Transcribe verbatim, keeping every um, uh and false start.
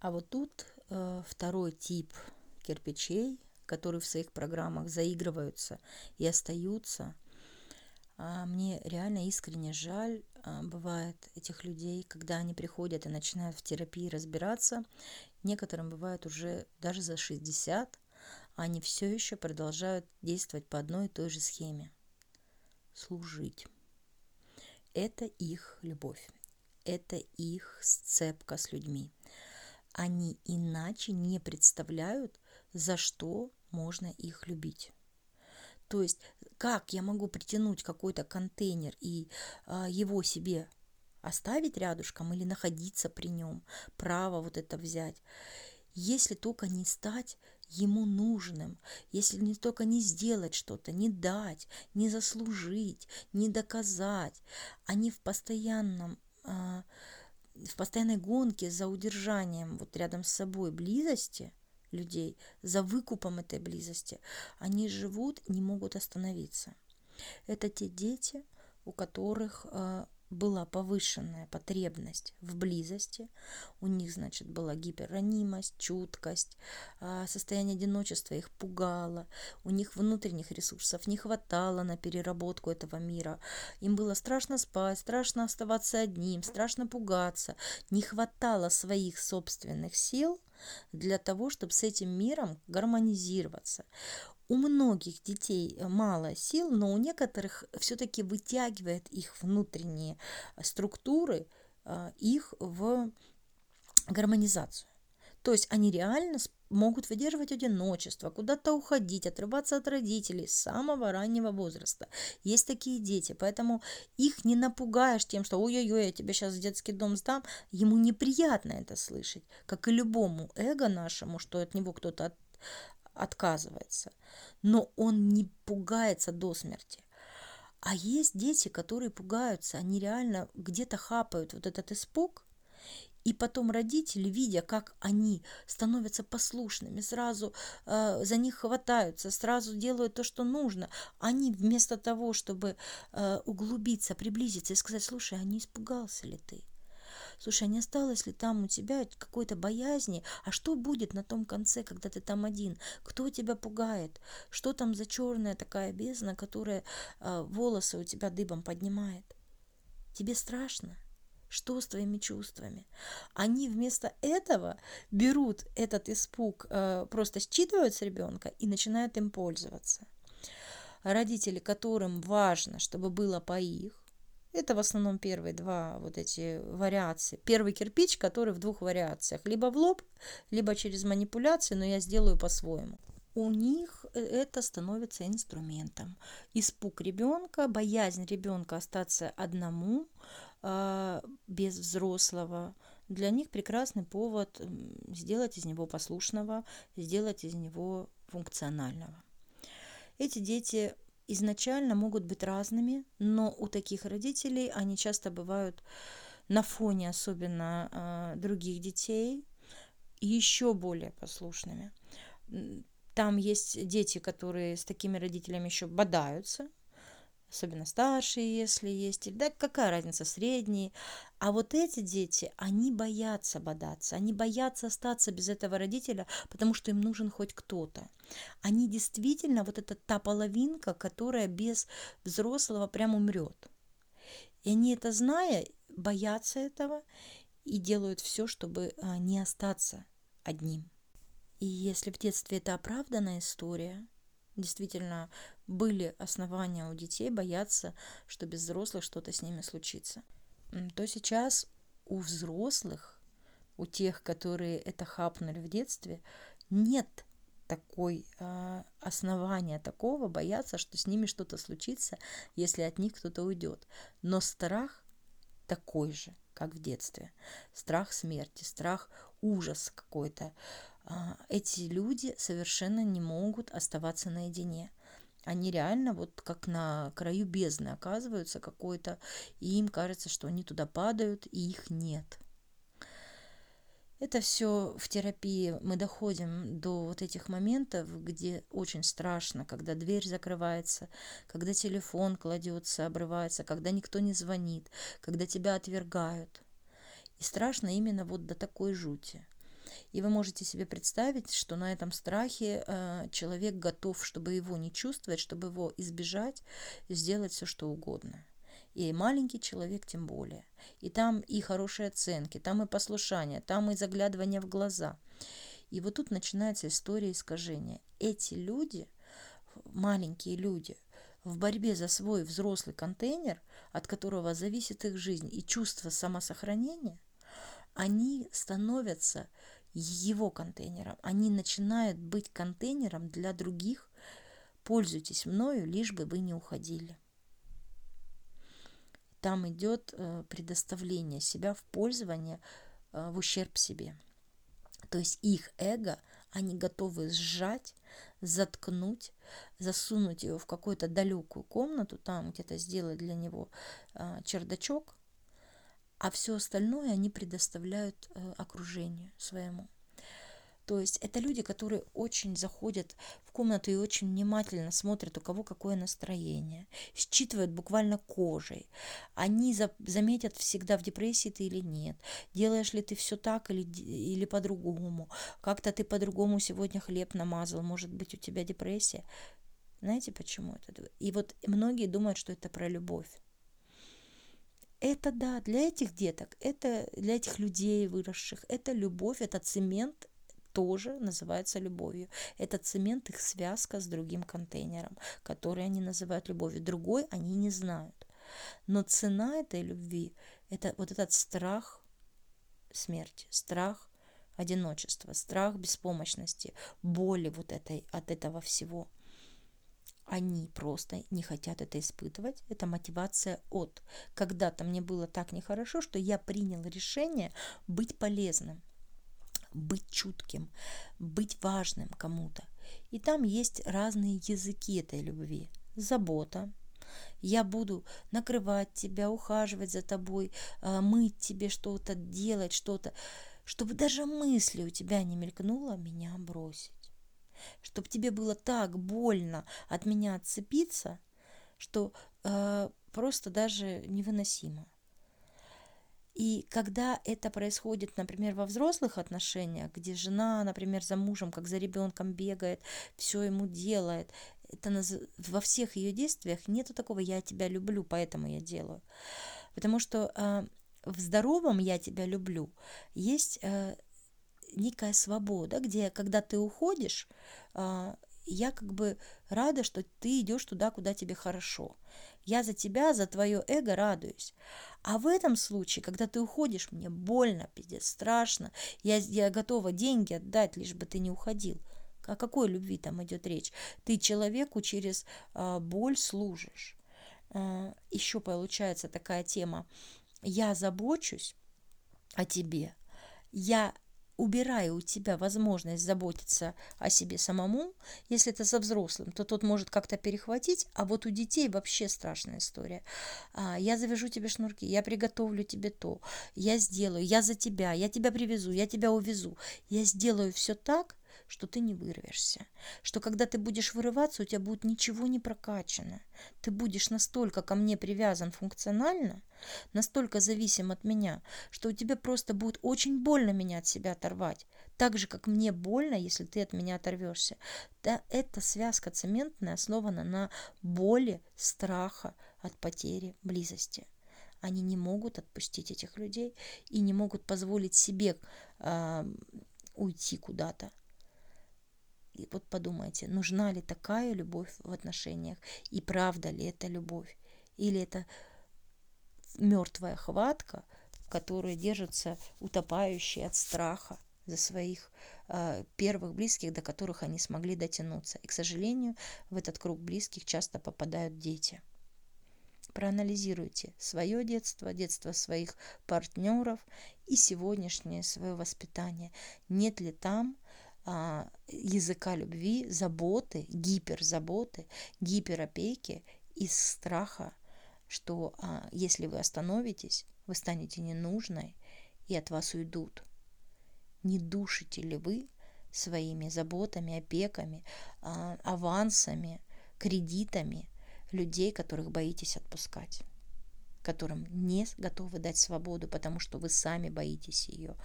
А вот тут э, второй тип кирпичей, которые в своих программах заигрываются и остаются. А мне реально искренне жаль а, бывает этих людей, когда они приходят и начинают в терапии разбираться. Некоторым бывает уже даже за шестьдесят, а они все еще продолжают действовать по одной и той же схеме. Служить. Это их любовь. Это их сцепка с людьми. Они иначе не представляют, за что можно их любить. То есть, как я могу притянуть какой-то контейнер и а, его себе оставить рядышком или находиться при нем, право вот это взять, если только не стать ему нужным, если не только не сделать что-то, не дать, не заслужить, не доказать, они в постоянном а, в постоянной гонке за удержанием вот рядом с собой близости людей, за выкупом этой близости, они живут, не могут остановиться. Это те дети, у которых э, была повышенная потребность в близости, у них, значит, была гиперранимость, чуткость, э, состояние одиночества их пугало, у них внутренних ресурсов не хватало на переработку этого мира, им было страшно спать, страшно оставаться одним, страшно пугаться, не хватало своих собственных сил для того, чтобы с этим миром гармонизироваться. У многих детей мало сил, но у некоторых все-таки вытягивает их внутренние структуры, их в гармонизацию. То есть они реально могут выдерживать одиночество, куда-то уходить, отрываться от родителей с самого раннего возраста. Есть такие дети, поэтому их не напугаешь тем, что ой-ой-ой, я тебя сейчас в детский дом сдам. Ему неприятно это слышать, как и любому эго нашему, что от него кто-то от, отказывается. Но он не пугается до смерти. А есть дети, которые пугаются, они реально где-то хапают вот этот испуг, и потом родители, видя, как они становятся послушными, сразу э, за них хватаются, сразу делают то, что нужно, они вместо того, чтобы э, углубиться, приблизиться и сказать: слушай, а не испугался ли ты? Слушай, а не осталось ли там у тебя какой-то боязни? А что будет на том конце, когда ты там один? Кто тебя пугает? Что там за черная такая бездна, которая э, волосы у тебя дыбом поднимает? Тебе страшно? Что с твоими чувствами? Они вместо этого берут этот испуг, э, просто считывают с ребенка и начинают им пользоваться. Родители, которым важно, чтобы было по их, это в основном первые два вот эти вариации. Первый кирпич, который в двух вариациях. Либо в лоб, либо через манипуляции, но я сделаю по-своему. У них это становится инструментом. Испуг ребенка, боязнь ребенка остаться одному, без взрослого, для них прекрасный повод сделать из него послушного, сделать из него функционального. Эти дети изначально могут быть разными, но у таких родителей они часто бывают на фоне особенно э, других детей еще более послушными. Там есть дети, которые с такими родителями еще бодаются, особенно старшие, если есть, да какая разница, средние. А вот эти дети, они боятся бодаться, они боятся остаться без этого родителя, потому что им нужен хоть кто-то. Они действительно, вот это та половинка, которая без взрослого прям умрет. И они это зная, боятся этого и делают все, чтобы не остаться одним. И если в детстве это оправданная история, действительно были основания у детей бояться, что без взрослых что-то с ними случится, то сейчас у взрослых, у тех, которые это хапнули в детстве, нет такой э, основания такого бояться, что с ними что-то случится, если от них кто-то уйдет. Но страх такой же, как в детстве. Страх смерти, страх, ужас какой-то. Эти люди совершенно не могут оставаться наедине. Они реально вот как на краю бездны оказываются какой-то, и им кажется, что они туда падают, и их нет. Это все в терапии мы доходим до вот этих моментов, где очень страшно, когда дверь закрывается, когда телефон кладется, обрывается, когда никто не звонит, когда тебя отвергают. И страшно именно вот до такой жути. И вы можете себе представить, что на этом страхе э, человек готов, чтобы его не чувствовать, чтобы его избежать, сделать все, что угодно. И маленький человек тем более. И там и хорошие оценки, там и послушание, там и заглядывание в глаза. И вот тут начинается история искажения. Эти люди, маленькие люди, в борьбе за свой взрослый контейнер, от которого зависит их жизнь и чувство самосохранения, они становятся его контейнером. Они начинают быть контейнером для других. Пользуйтесь мною, лишь бы вы не уходили. Там идет э, предоставление себя в пользование э, в ущерб себе. То есть их эго они готовы сжать, заткнуть, засунуть его в какую-то далекую комнату, там где-то сделать для него э, чердачок, а все остальное они предоставляют э, окружению своему. То есть это люди, которые очень заходят в комнату и очень внимательно смотрят, у кого какое настроение, считывают буквально кожей. Они за, заметят всегда, в депрессии ты или нет, делаешь ли ты все так или, или по-другому, как-то ты по-другому сегодня хлеб намазал, может быть, у тебя депрессия. Знаете, почему это? И вот многие думают, что это про любовь. Это да, для этих деток, это для этих людей выросших, это любовь, это цемент, тоже называется любовью. Это цемент, их связка с другим контейнером, который они называют любовью. Другой они не знают. Но цена этой любви – это вот этот страх смерти, страх одиночества, страх беспомощности, боли вот этой, от этого всего. Они просто не хотят это испытывать. Это мотивация от. Когда-то мне было так нехорошо, что я принял решение быть полезным, быть чутким, быть важным кому-то. И там есть разные языки этой любви. Забота. Я буду накрывать тебя, ухаживать за тобой, мыть тебе что-то, делать что-то, чтобы даже мысли у тебя не мелькнуло меня бросить. Чтобы тебе было так больно от меня отцепиться, что э, просто даже невыносимо. И когда это происходит, например, во взрослых отношениях, где жена, например, за мужем, как за ребенком бегает, все ему делает, это наз... во всех ее действиях нету такого «я тебя люблю, поэтому я делаю». Потому что э, в здоровом «я тебя люблю» есть э, некая свобода, где когда ты уходишь, э, я как бы рада, что ты идешь туда, куда тебе хорошо. Я за тебя, за твое эго радуюсь. А в этом случае, когда ты уходишь, мне больно, пиздец, страшно. Я, я готова деньги отдать, лишь бы ты не уходил. О какой любви там идет речь? Ты человеку через а, боль служишь. А, еще получается такая тема. Я забочусь о тебе. Я убираю у тебя возможность заботиться о себе самому. Если это со взрослым, то тот может как-то перехватить, а вот у детей вообще страшная история. Я завяжу тебе шнурки, я приготовлю тебе то, я сделаю, я за тебя, я тебя привезу, я тебя увезу. Я сделаю все так, что ты не вырвешься, что когда ты будешь вырываться, у тебя будет ничего не прокачано. Ты будешь настолько ко мне привязан функционально, настолько зависим от меня, что у тебя просто будет очень больно меня от себя оторвать. Так же, как мне больно, если ты от меня оторвешься. Да, эта связка цементная основана на боли, страха от потери близости. Они не могут отпустить этих людей и не могут позволить себе э, уйти куда-то. И вот подумайте, нужна ли такая любовь в отношениях, и правда ли это любовь, или это мертвая хватка, в которой держатся утопающие от страха за своих э, первых близких, до которых они смогли дотянуться. И, к сожалению, в этот круг близких часто попадают дети. Проанализируйте свое детство, детство своих партнеров и сегодняшнее свое воспитание. Нет ли там языка любви, заботы, гиперзаботы, гиперопеки из страха, что а, если вы остановитесь, вы станете ненужной и от вас уйдут. Не душите ли вы своими заботами, опеками, а, авансами, кредитами людей, которых боитесь отпускать, которым не готовы дать свободу, потому что вы сами боитесь ее